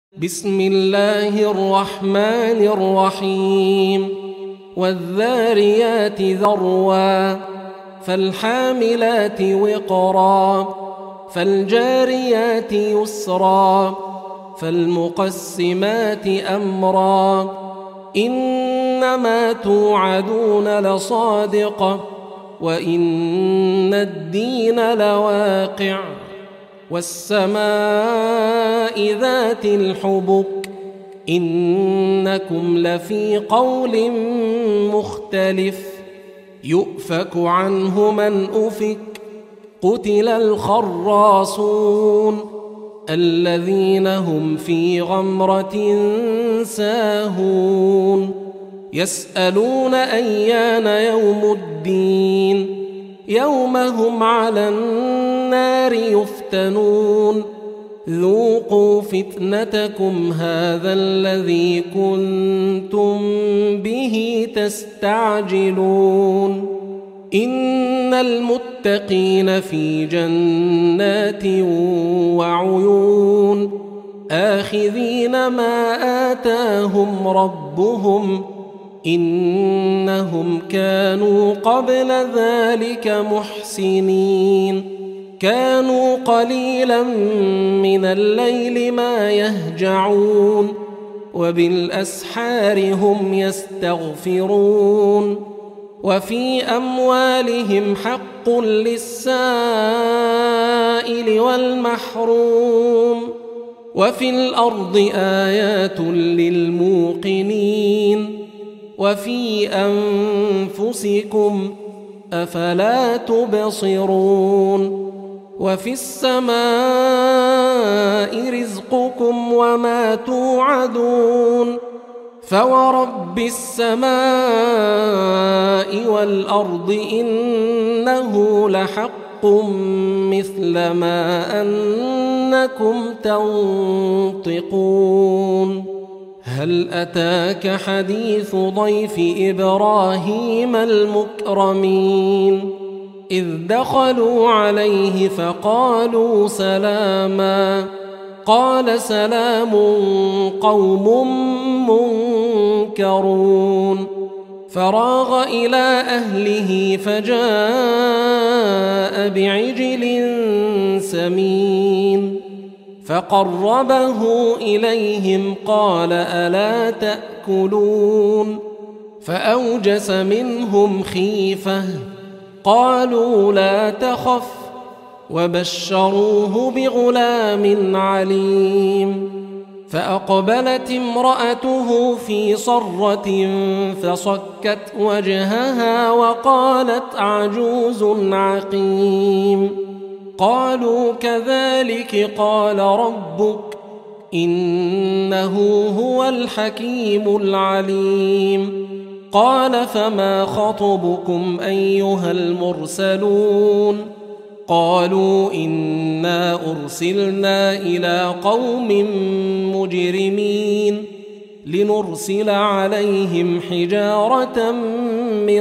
بسم الله الرحمن الرحيم والذاريات ذروا فالحاملات وقرا فالجاريات يسرا فالمقسمات أمرا إنما توعدون لصادق وإن الدين لواقع والسماء ذات الحبك إنكم لفي قول مختلف يؤفك عنه من أفك قتل الخراصون الذين هم في غمرة ساهون يسألون أيان يوم الدين يوم هم على النار يفتنون ذوقوا فتنتكم هذا الذي كنتم به تستعجلون إن المتقين في جنات وعيون آخذين ما آتاهم ربهم إنهم كانوا قبل ذلك محسنين كانوا قليلا من الليل ما يهجعون وبالأسحار هم يستغفرون وفي أموالهم حق للسائل والمحروم وفي الأرض آيات للموقنين وفي أنفسكم أفلا تبصرون وفي السماء رزقكم وما توعدون فورب السماء والأرض إنه لحق مثل ما أنكم تنطقون هل أتاك حديث ضيف إبراهيم المكرمين إذ دخلوا عليه فقالوا سلاما قال سلام قوم منكرون فراغ إلى أهله فجاء بعجل سمين فقربه إليهم قال ألا تأكلون فأوجس منهم خيفة قالوا لا تخف وبشروه بغلام عليم فأقبلت امرأته في صرة فصكت وجهها وقالت عجوز عقيم قالوا كذلك قال ربك إنه هو الحكيم العليم قال فما خطبكم أيها المرسلون قالوا إنا أرسلنا إلى قوم مجرمين لنرسل عليهم حجارة من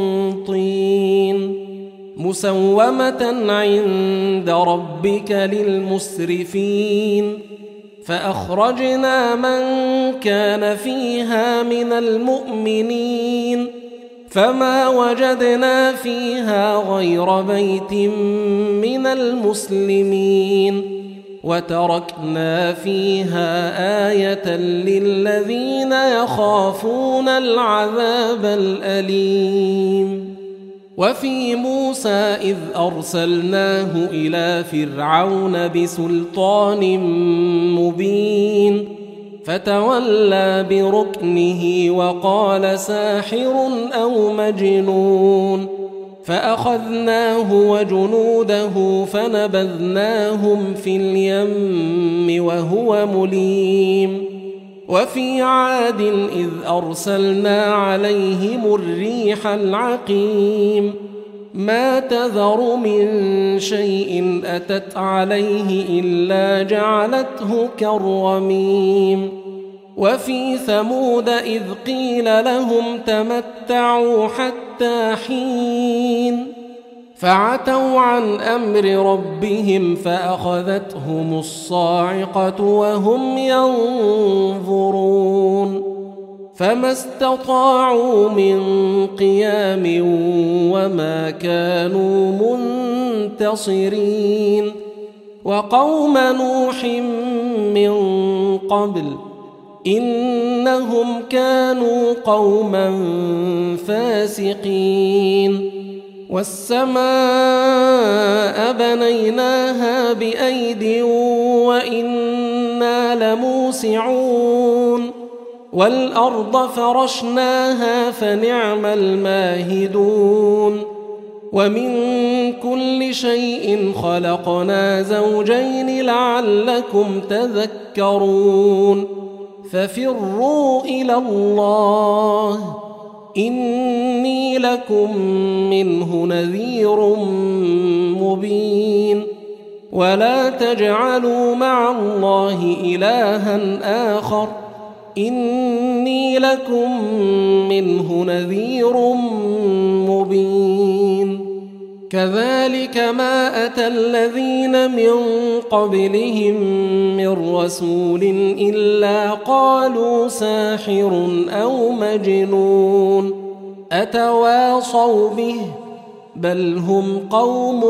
طين مسومة عند ربك للمسرفين فأخرجنا من كان فيها من المؤمنين فما وجدنا فيها غير بيت من المسلمين وتركنا فيها آية للذين يخافون العذاب الأليم وفي موسى إذ أرسلناه إلى فرعون بسلطان مبين فتولى بركنه وقال ساحر أو مجنون فأخذناه وجنوده فنبذناهم في اليم وهو مليم وفي عاد إذ أرسلنا عليهم الريح العقيم ما تذر من شيء أتت عليه إلا جعلته كالرميم وفي ثمود إذ قيل لهم تمتعوا حتى حين فعتوا عن أمر ربهم فأخذتهم الصاعقة وهم ينظرون فما استطاعوا من قيام وما كانوا منتصرين وقوم نوح من قبل إنهم كانوا قوما فاسقين والسماء بنيناها بأيد وإنا لموسعون والأرض فرشناها فنعم الماهدون ومن كل شيء خلقنا زوجين لعلكم تذكرون ففروا إلى الله إني لكم منه نذير مبين ولا تجعلوا مع الله إلها آخر إني لكم منه نذير مبين كذلك ما أتى الذين من قبلهم من رسول إلا قالوا ساحر أو مجنون أتواصوا به بل هم قوم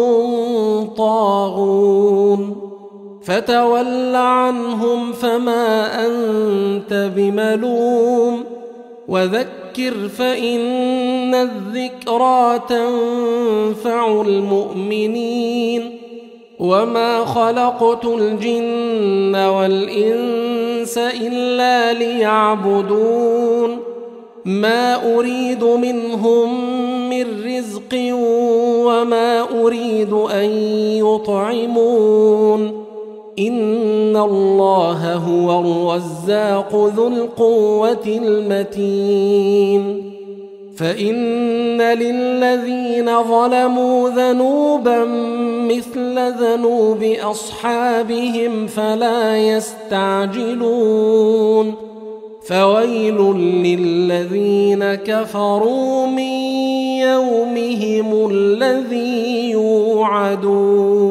طاغون فتول عنهم فما أنت بملوم وذكر فإن الذكرى تنفع المؤمنين وما خلقت الجن والإنس إلا ليعبدون ما أريد منهم من رزق وما أريد أن يطعمون إن الله هو الرزاق ذو القوة المتين فإن للذين ظلموا ذنوبا مثل ذنوب أصحابهم فلا يستعجلون فويل للذين كفروا من يومهم الذي يوعدون